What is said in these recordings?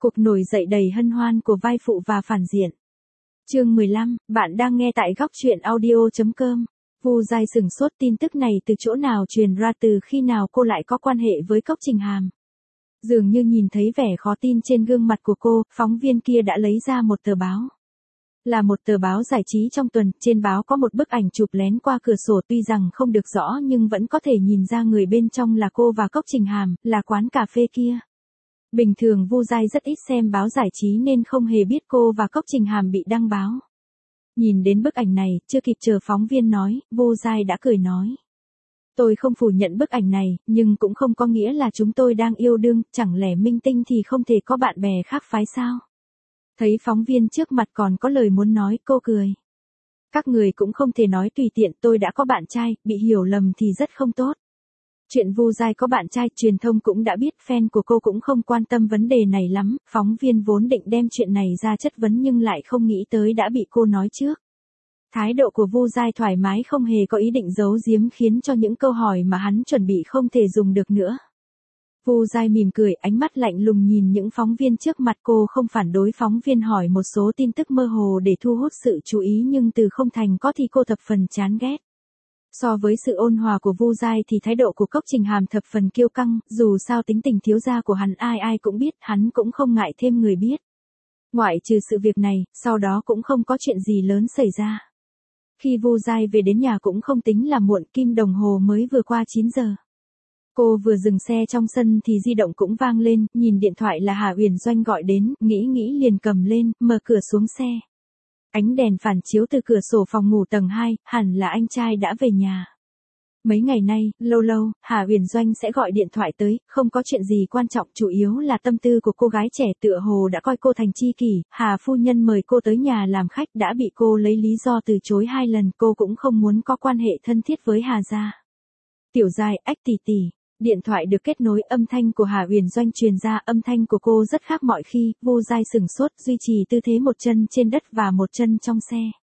Cuộc nổi dậy đầy hân hoan của vai phụ và phản diện. Chương 15, bạn đang nghe tại góc truyện audio.com. Vu Giai sửng sốt, tin tức này từ chỗ nào truyền ra, từ khi nào cô lại có quan hệ với Cốc Trình Hàm. Dường như nhìn thấy vẻ khó tin trên gương mặt của cô, phóng viên kia đã lấy ra một tờ báo. Là một tờ báo giải trí trong tuần, trên báo có một bức ảnh chụp lén qua cửa sổ, tuy rằng không được rõ nhưng vẫn có thể nhìn ra người bên trong là cô và Cốc Trình Hàm, là quán cà phê kia. Bình thường Vu Giai rất ít xem báo giải trí nên không hề biết cô và Cốc Trình Hàm bị đăng báo. Nhìn đến bức ảnh này, chưa kịp chờ phóng viên nói, Vu Giai đã cười nói. Tôi không phủ nhận bức ảnh này, nhưng cũng không có nghĩa là chúng tôi đang yêu đương, chẳng lẽ minh tinh thì không thể có bạn bè khác phái sao? Thấy phóng viên trước mặt còn có lời muốn nói, cô cười. Các người cũng không thể nói tùy tiện, tôi đã có bạn trai, bị hiểu lầm thì rất không tốt. Chuyện Vu Giai có bạn trai, truyền thông cũng đã biết, fan của cô cũng không quan tâm vấn đề này lắm, phóng viên vốn định đem chuyện này ra chất vấn nhưng lại không nghĩ tới đã bị cô nói trước. Thái độ của Vu Giai thoải mái, không hề có ý định giấu giếm, khiến cho những câu hỏi mà hắn chuẩn bị không thể dùng được nữa. Vu Giai mỉm cười, ánh mắt lạnh lùng nhìn những phóng viên trước mặt. Cô không phản đối phóng viên hỏi một số tin tức mơ hồ để thu hút sự chú ý, nhưng từ không thành có thì cô thập phần chán ghét. So với sự ôn hòa của Vu Giai thì thái độ của Cốc Trình Hàm thập phần kiêu căng, dù sao tính tình thiếu gia của hắn ai ai cũng biết, hắn cũng không ngại thêm người biết. Ngoại trừ sự việc này, sau đó cũng không có chuyện gì lớn xảy ra. Khi Vu Giai về đến nhà cũng không tính là muộn, kim đồng hồ mới vừa qua 9 giờ. Cô vừa dừng xe trong sân thì di động cũng vang lên, nhìn điện thoại là Hà Uyển Doanh gọi đến, nghĩ liền cầm lên, mở cửa xuống xe. Ánh đèn phản chiếu từ cửa sổ phòng ngủ tầng 2, hẳn là anh trai đã về nhà. Mấy ngày nay, lâu lâu, Hà Uyển Doanh sẽ gọi điện thoại tới, không có chuyện gì quan trọng, chủ yếu là tâm tư của cô gái trẻ, tựa hồ đã coi cô thành tri kỷ. Hà phu nhân mời cô tới nhà làm khách đã bị cô lấy lý do từ chối 2 lần, cô cũng không muốn có quan hệ thân thiết với Hà gia. Tiểu Giai, ách tỷ tỷ. Điện thoại được kết nối, âm thanh của Hà Uyển Doanh truyền ra, âm thanh của cô rất khác mọi khi. Vu Giai sửng sốt, duy trì tư thế một chân trên đất và một chân trong xe.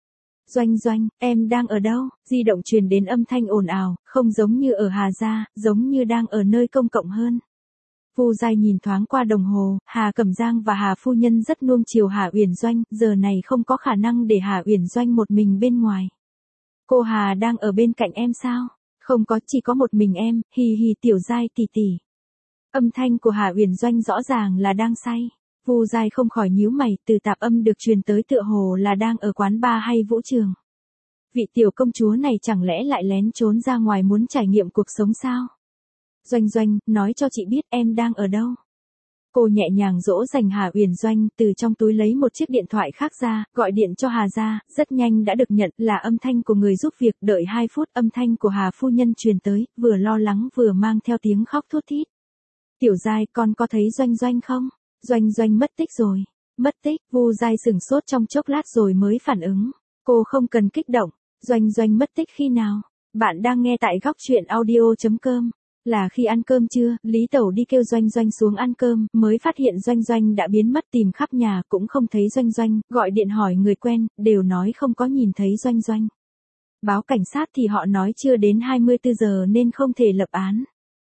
Doanh, em đang ở đâu? Di động truyền đến âm thanh ồn ào, không giống như ở Hà gia, giống như đang ở nơi công cộng hơn. Vu Giai nhìn thoáng qua đồng hồ, Hà Cẩm Giang và Hà phu nhân rất nuông chiều Hà Uyển Doanh, giờ này không có khả năng để Hà Uyển Doanh một mình bên ngoài. Cô Hà đang ở bên cạnh em sao? Không có, chỉ có một mình em, hì hì Tiểu Giai tỷ tỷ. Âm thanh của Hà Uyển Doanh rõ ràng là đang say. Vu Giai không khỏi nhíu mày, từ tạp âm được truyền tới tựa hồ là đang ở quán bar hay vũ trường. Vị tiểu công chúa này chẳng lẽ lại lén trốn ra ngoài muốn trải nghiệm cuộc sống sao? Doanh, nói cho chị biết em đang ở đâu. Cô nhẹ nhàng dỗ dành Hà Uyển Doanh, từ trong túi lấy một chiếc điện thoại khác ra, gọi điện cho Hà gia, rất nhanh đã được nhận, là âm thanh của người giúp việc. Đợi 2 phút, âm thanh của Hà phu nhân truyền tới, vừa lo lắng vừa mang theo tiếng khóc thút thít. Tiểu Giai, con có thấy Doanh không? Doanh mất tích rồi. Mất tích? Vu Giai sửng sốt trong chốc lát rồi mới phản ứng. Cô không cần kích động. Doanh mất tích khi nào? Bạn đang nghe tại góc truyện audio.com. Là khi ăn cơm trưa, Lý Tẩu đi kêu Doanh xuống ăn cơm, mới phát hiện Doanh đã biến mất, tìm khắp nhà cũng không thấy Doanh, gọi điện hỏi người quen, đều nói không có nhìn thấy Doanh. Báo cảnh sát thì họ nói chưa đến 24 giờ nên không thể lập án.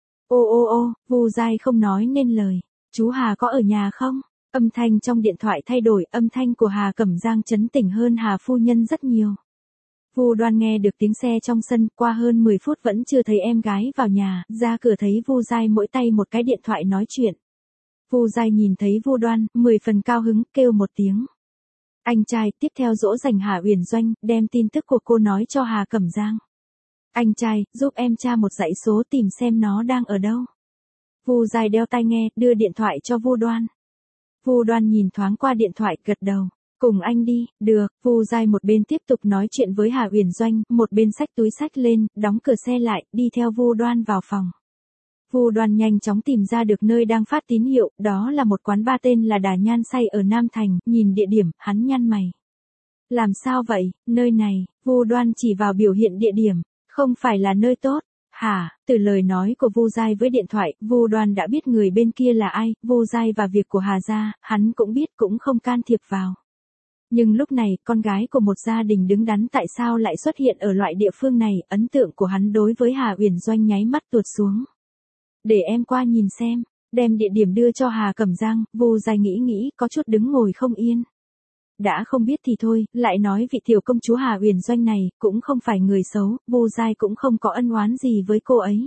Ô, Vu Giai không nói nên lời. Chú Hà có ở nhà không? Âm thanh trong điện thoại thay đổi, âm thanh của Hà Cẩm Giang trấn tĩnh hơn Hà phu nhân rất nhiều. Vu Đoan nghe được tiếng xe trong sân, qua hơn 10 phút vẫn chưa thấy em gái vào nhà, ra cửa thấy Vu Giai mỗi tay một cái điện thoại nói chuyện. Vu Giai nhìn thấy Vu Đoan, 10 phần cao hứng, kêu một tiếng. Anh trai, tiếp theo dỗ dành Hà Uyển Doanh, đem tin tức của cô nói cho Hà Cẩm Giang. Anh trai, giúp em tra một dãy số tìm xem nó đang ở đâu. Vu Giai đeo tai nghe, đưa điện thoại cho Vu Đoan. Vu Đoan nhìn thoáng qua điện thoại, gật đầu. Cùng anh đi, được. Vu Giai một bên tiếp tục nói chuyện với Hà Uyển Doanh, một bên xách túi xách lên, đóng cửa xe lại, đi theo Vu Đoan vào phòng. Vu Đoan nhanh chóng tìm ra được nơi đang phát tín hiệu, đó là một quán bar tên là Đà Nhan Say ở Nam Thành, nhìn địa điểm, hắn nhăn mày. Làm sao vậy, nơi này? Vu Đoan chỉ vào biểu hiện địa điểm, không phải là nơi tốt. Hả? Từ lời nói của Vu Giai với điện thoại, Vu Đoan đã biết người bên kia là ai. Vu Giai và việc của Hà gia, hắn cũng biết, cũng không can thiệp vào. Nhưng lúc này, con gái của một gia đình đứng đắn tại sao lại xuất hiện ở loại địa phương này, ấn tượng của hắn đối với Hà Uyển Doanh nháy mắt tuột xuống. Để em qua nhìn xem. Đem địa điểm đưa cho Hà Cẩm Giang, Vu Giai nghĩ nghĩ, có chút đứng ngồi không yên. Đã không biết thì thôi, lại nói vị tiểu công chúa Hà Uyển Doanh này, cũng không phải người xấu, Vu Giai cũng không có ân oán gì với cô ấy.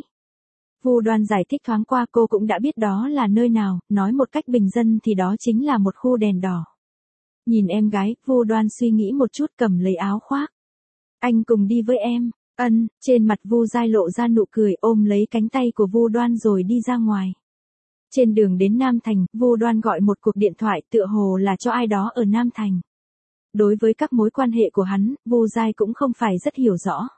Vu Đoan giải thích thoáng qua, cô cũng đã biết đó là nơi nào, nói một cách bình dân thì đó chính là một khu đèn đỏ. Nhìn em gái, Vu Đoan suy nghĩ một chút, cầm lấy áo khoác. Anh cùng đi với em. Ân, trên mặt Vu Giai lộ ra nụ cười, ôm lấy cánh tay của Vu Đoan rồi đi ra ngoài. Trên đường đến Nam Thành, Vu Đoan gọi một cuộc điện thoại, tựa hồ là cho ai đó ở Nam Thành. Đối với các mối quan hệ của hắn, Vu Giai cũng không phải rất hiểu rõ.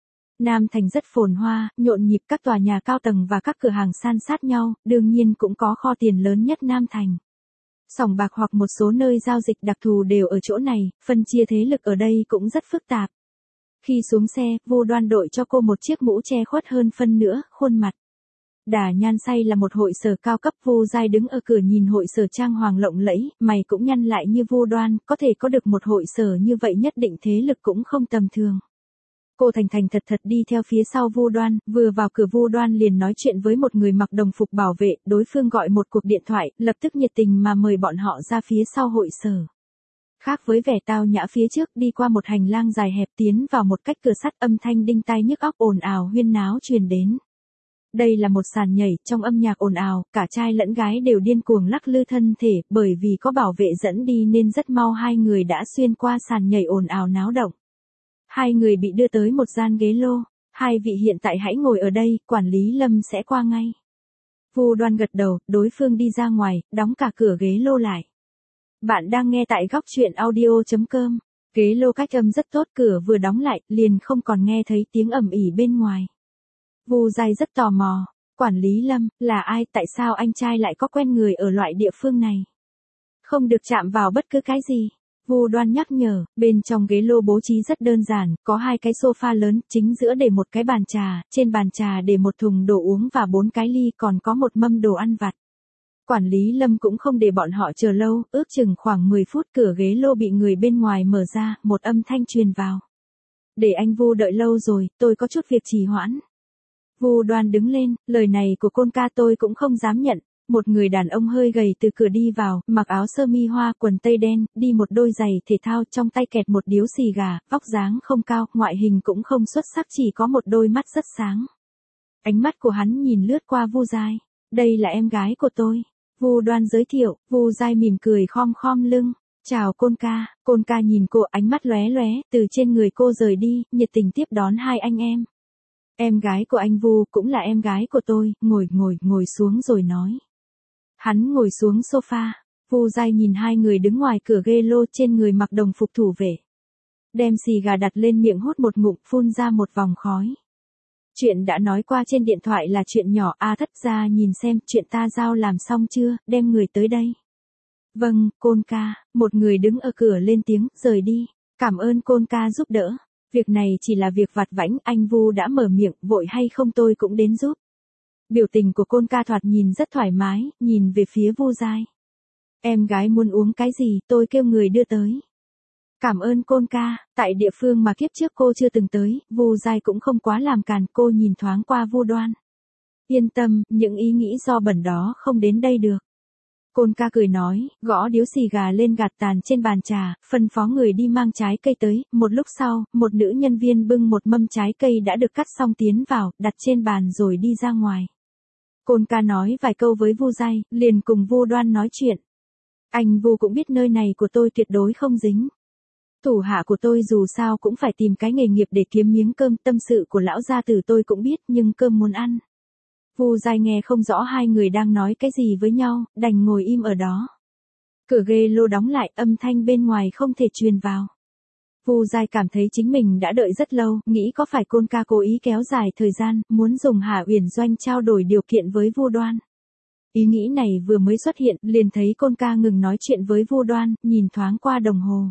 Nam Thành rất phồn hoa, nhộn nhịp, các tòa nhà cao tầng và các cửa hàng san sát nhau, đương nhiên cũng có kho tiền lớn nhất Nam Thành. Sòng bạc hoặc một số nơi giao dịch đặc thù đều ở chỗ này, phân chia thế lực ở đây cũng rất phức tạp. Khi xuống xe, Vu Đoan đội cho cô một chiếc mũ che khuất hơn phân nửa khuôn mặt. Đà Nhan Say là một hội sở cao cấp, Vu Giai đứng ở cửa nhìn hội sở trang hoàng lộng lẫy, mày cũng nhăn lại như Vu Đoan, có thể có được một hội sở như vậy nhất định thế lực cũng không tầm thường. Cô thành thành thật thật đi theo phía sau Vu Đoan, vừa vào cửa Vu Đoan liền nói chuyện với một người mặc đồng phục bảo vệ, đối phương gọi một cuộc điện thoại, lập tức nhiệt tình mà mời bọn họ ra phía sau hội sở. Khác với vẻ tao nhã phía trước, đi qua một hành lang dài hẹp tiến vào một cách cửa sắt, âm thanh đinh tai nhức óc ồn ào huyên náo truyền đến. Đây là một sàn nhảy, trong âm nhạc ồn ào, cả trai lẫn gái đều điên cuồng lắc lư thân thể, bởi vì có bảo vệ dẫn đi nên rất mau hai người đã xuyên qua sàn nhảy ồn ào náo động. Hai người bị đưa tới một gian ghế lô, hai vị hiện tại hãy ngồi ở đây, quản lý Lâm sẽ qua ngay. Vu Đoan gật đầu, đối phương đi ra ngoài, đóng cả cửa ghế lô lại. Bạn đang nghe tại góc truyện audio.com, ghế lô cách âm rất tốt, cửa vừa đóng lại, liền không còn nghe thấy tiếng ầm ĩ bên ngoài. Vu Giai rất tò mò, quản lý Lâm, là ai, tại sao anh trai lại có quen người ở loại địa phương này? Không được chạm vào bất cứ cái gì. Vu Đoan nhắc nhở, bên trong ghế lô bố trí rất đơn giản, có hai cái sofa lớn, chính giữa để một cái bàn trà, trên bàn trà để một thùng đồ uống và 4 cái ly, còn có một mâm đồ ăn vặt. Quản lý Lâm cũng không để bọn họ chờ lâu, ước chừng khoảng 10 phút cửa ghế lô bị người bên ngoài mở ra, một âm thanh truyền vào. Để anh Vu đợi lâu rồi, tôi có chút việc trì hoãn. Vu Đoan đứng lên, lời này của Côn ca tôi cũng không dám nhận. Một người đàn ông hơi gầy từ cửa đi vào, mặc áo sơ mi hoa, quần tây đen, đi một đôi giày thể thao, trong tay kẹt một điếu xì gà, vóc dáng không cao, ngoại hình cũng không xuất sắc, chỉ có một đôi mắt rất sáng. Ánh mắt của hắn nhìn lướt qua Vu Giai. Đây là em gái của tôi. Vu Đoan giới thiệu, Vu Giai mỉm cười khom khom lưng. Chào Côn ca nhìn cô, ánh mắt lóe lóe, từ trên người cô rời đi, nhiệt tình tiếp đón hai anh em. Em gái của anh Vu cũng là em gái của tôi, ngồi xuống rồi nói. Hắn ngồi xuống sofa, Vu Giai nhìn hai người đứng ngoài cửa ghế lô, trên người mặc đồng phục thủ vệ. Đem xì gà đặt lên miệng hút một ngụm, phun ra một vòng khói. Chuyện đã nói qua trên điện thoại là chuyện nhỏ, Thất gia nhìn xem, chuyện ta giao làm xong chưa, đem người tới đây. Vâng, Côn ca, một người đứng ở cửa lên tiếng, rời đi. Cảm ơn Côn ca giúp đỡ. Việc này chỉ là việc vặt vãnh, anh Vu đã mở miệng, vội hay không tôi cũng đến giúp. Biểu tình của Côn ca thoạt nhìn rất thoải mái, nhìn về phía Vu Giai. Em gái muốn uống cái gì, tôi kêu người đưa tới. Cảm ơn Côn ca, tại địa phương mà kiếp trước cô chưa từng tới, Vu Giai cũng không quá làm càn, cô nhìn thoáng qua Vu Đoan. Yên tâm, những ý nghĩ do bẩn đó không đến đây được. Côn ca cười nói, gõ điếu xì gà lên gạt tàn trên bàn trà, phân phó người đi mang trái cây tới, một lúc sau, một nữ nhân viên bưng một mâm trái cây đã được cắt xong tiến vào, đặt trên bàn rồi đi ra ngoài. Côn ca nói vài câu với Vu Giai, liền cùng Vu Đoan nói chuyện. Anh Vu cũng biết nơi này của tôi tuyệt đối không dính. Thủ hạ của tôi dù sao cũng phải tìm cái nghề nghiệp để kiếm miếng cơm, tâm sự của lão gia tử tôi cũng biết, nhưng cơm muốn ăn. Vu Giai nghe không rõ hai người đang nói cái gì với nhau, đành ngồi im ở đó. Cửa ghế lô đóng lại, âm thanh bên ngoài không thể truyền vào. Vu Giai cảm thấy chính mình đã đợi rất lâu, nghĩ có phải Côn ca cố ý kéo dài thời gian, muốn dùng Hà Uyển Doanh trao đổi điều kiện với Vu Đoan. Ý nghĩ này vừa mới xuất hiện, liền thấy Côn ca ngừng nói chuyện với Vu Đoan, nhìn thoáng qua đồng hồ.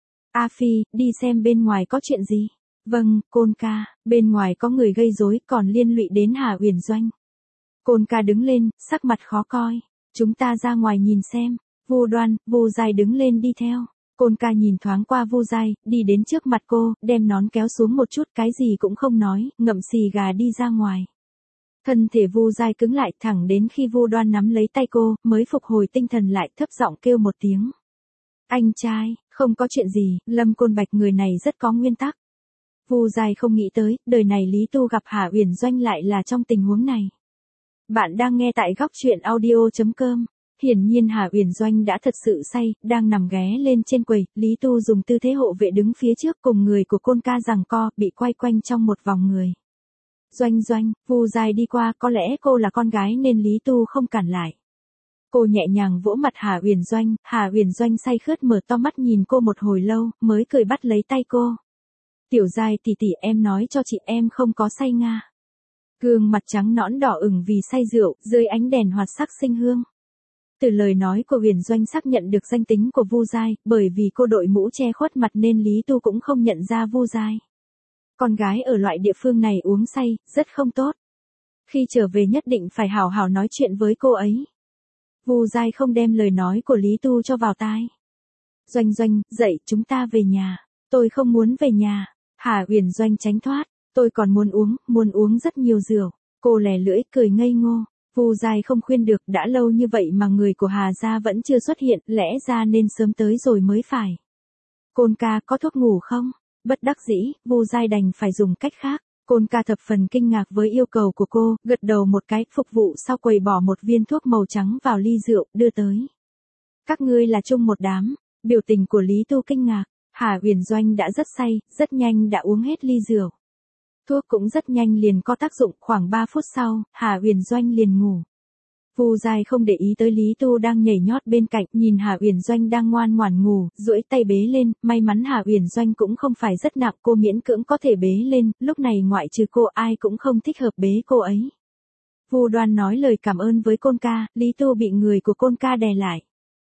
A Phi, đi xem bên ngoài có chuyện gì. Vâng, Côn ca, bên ngoài có người gây rối, còn liên lụy đến Hà Uyển Doanh. Côn ca đứng lên, sắc mặt khó coi. Chúng ta ra ngoài nhìn xem. Vu Đoan, Vu Giai đứng lên đi theo. Côn ca nhìn thoáng qua Vu Giai, đi đến trước mặt cô, đem nón kéo xuống một chút, cái gì cũng không nói, ngậm xì gà đi ra ngoài. Thân thể Vu Giai cứng lại thẳng đến khi Vu Đoan nắm lấy tay cô, mới phục hồi tinh thần lại thấp giọng kêu một tiếng. Anh trai, không có chuyện gì, Lâm Côn Bạch người này rất có nguyên tắc. Vu Giai không nghĩ tới, đời này Lý Tu gặp Hà Uyển Doanh lại là trong tình huống này. Bạn đang nghe tại góc truyện audio.com. Hiển nhiên Hà Uyển Doanh đã thật sự say, đang nằm ghé lên trên quầy, Lý Tu dùng tư thế hộ vệ đứng phía trước cùng người của Côn Ca giằng co, bị quay quanh trong một vòng người. Doanh, Vu Giai đi qua, có lẽ cô là con gái nên Lý Tu không cản lại. Cô nhẹ nhàng vỗ mặt Hà Uyển Doanh say khướt mở to mắt nhìn cô một hồi lâu, mới cười bắt lấy tay cô. Tiểu Giai tỷ tỷ, em nói cho chị em không có say nga. Gương mặt trắng nõn đỏ ửng vì say rượu, dưới ánh đèn hoạt sắc sinh hương. Từ lời nói của Uyển Doanh xác nhận được danh tính của Vu Giai, bởi vì cô đội mũ che khuất mặt nên Lý Tu cũng không nhận ra Vu Giai. Con gái ở loại địa phương này uống say, rất không tốt. Khi trở về nhất định phải hào hào nói chuyện với cô ấy. Vu Giai không đem lời nói của Lý Tu cho vào tai. Doanh, dậy, chúng ta về nhà. Tôi không muốn về nhà. Hà Uyển Doanh tránh thoát. Tôi còn muốn uống rất nhiều rượu. Cô lè lưỡi cười ngây ngô. Vu Giai không khuyên được, đã lâu như vậy mà người của Hà gia vẫn chưa xuất hiện, lẽ ra nên sớm tới rồi mới phải. Côn Ca có thuốc ngủ không? Bất đắc dĩ, Vu Giai đành phải dùng cách khác. Côn Ca thập phần kinh ngạc với yêu cầu của cô, gật đầu một cái, phục vụ sau quầy bỏ một viên thuốc màu trắng vào ly rượu, đưa tới. Các ngươi là chung một đám. Biểu tình của Lý Tu kinh ngạc. Hà Uyển Doanh đã rất say, rất nhanh đã uống hết ly rượu. Thuốc cũng rất nhanh liền có tác dụng, khoảng 3 phút sau, Hà Uyển Doanh liền ngủ. Vu Giai không để ý tới Lý Tu đang nhảy nhót bên cạnh, nhìn Hà Uyển Doanh đang ngoan ngoãn ngủ, duỗi tay bế lên, may mắn Hà Uyển Doanh cũng không phải rất nặng, cô miễn cưỡng có thể bế lên, lúc này ngoại trừ cô ai cũng không thích hợp bế cô ấy. Vu Đoan nói lời cảm ơn với Côn Ca, Lý Tu bị người của Côn Ca đè lại.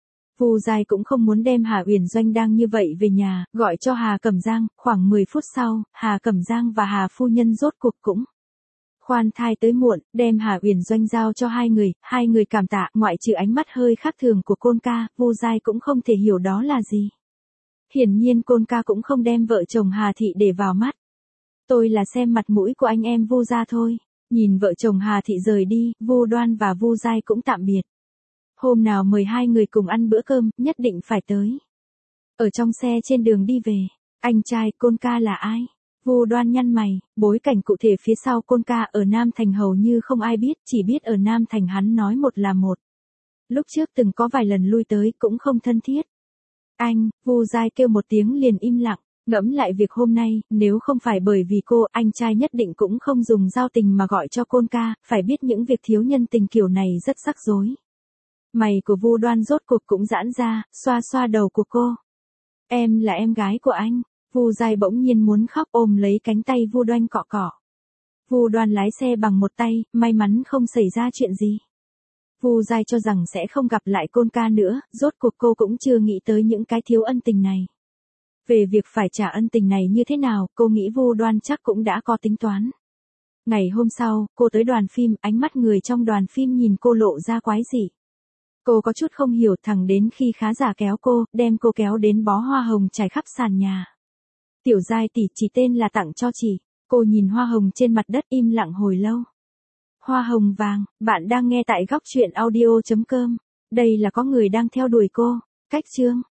Vu Giai cũng không muốn đem Hà Uyển Doanh đang như vậy về nhà, gọi cho Hà Cẩm Giang, khoảng 10 phút sau, Hà Cẩm Giang và Hà phu nhân rốt cuộc cũng khoan thai tới muộn, đem Hà Uyển Doanh giao cho hai người cảm tạ, ngoại trừ ánh mắt hơi khác thường của Côn Ca, Vu Giai cũng không thể hiểu đó là gì. Hiển nhiên Côn Ca cũng không đem vợ chồng Hà Thị để vào mắt. Tôi là xem mặt mũi của anh em Vu gia thôi. Nhìn vợ chồng Hà Thị rời đi, Vu Đoan và Vu Giai cũng tạm biệt. Hôm nào mời hai người cùng ăn bữa cơm, nhất định phải tới. Ở trong xe trên đường đi về, anh trai Côn Ca là ai? Vu Đoan nhăn mày, bối cảnh cụ thể phía sau Côn Ca ở Nam Thành hầu như không ai biết, chỉ biết ở Nam Thành hắn nói một là một. Lúc trước từng có vài lần lui tới cũng không thân thiết. Anh, Vu Giai kêu một tiếng liền im lặng, ngẫm lại việc hôm nay, nếu không phải bởi vì cô, anh trai nhất định cũng không dùng giao tình mà gọi cho Côn Ca, phải biết những việc thiếu nhân tình kiểu này rất rắc rối. Mày của Vu Đoan rốt cuộc cũng giãn ra, xoa xoa đầu của cô. Em là em gái của anh. Vu Giai bỗng nhiên muốn khóc, ôm lấy cánh tay Vu Đoan cọ cọ. Vu Đoan lái xe bằng một tay, may mắn không xảy ra chuyện gì. Vu Giai cho rằng sẽ không gặp lại Côn Ca nữa, rốt cuộc cô cũng chưa nghĩ tới những cái thiếu ân tình này. Về việc phải trả ân tình này như thế nào, cô nghĩ Vu Đoan chắc cũng đã có tính toán. Ngày hôm sau, cô tới đoàn phim, ánh mắt người trong đoàn phim nhìn cô lộ ra quái dị. Cô có chút không hiểu, thẳng đến khi khán giả kéo cô, đem cô kéo đến bó hoa hồng trải khắp sàn nhà. Tiểu Giai tỷ, chỉ tên là tặng cho chị. Cô nhìn hoa hồng trên mặt đất im lặng hồi lâu. Hoa hồng vàng, bạn đang nghe tại góc truyện audio.com. Đây là có người đang theo đuổi cô. Cách chương.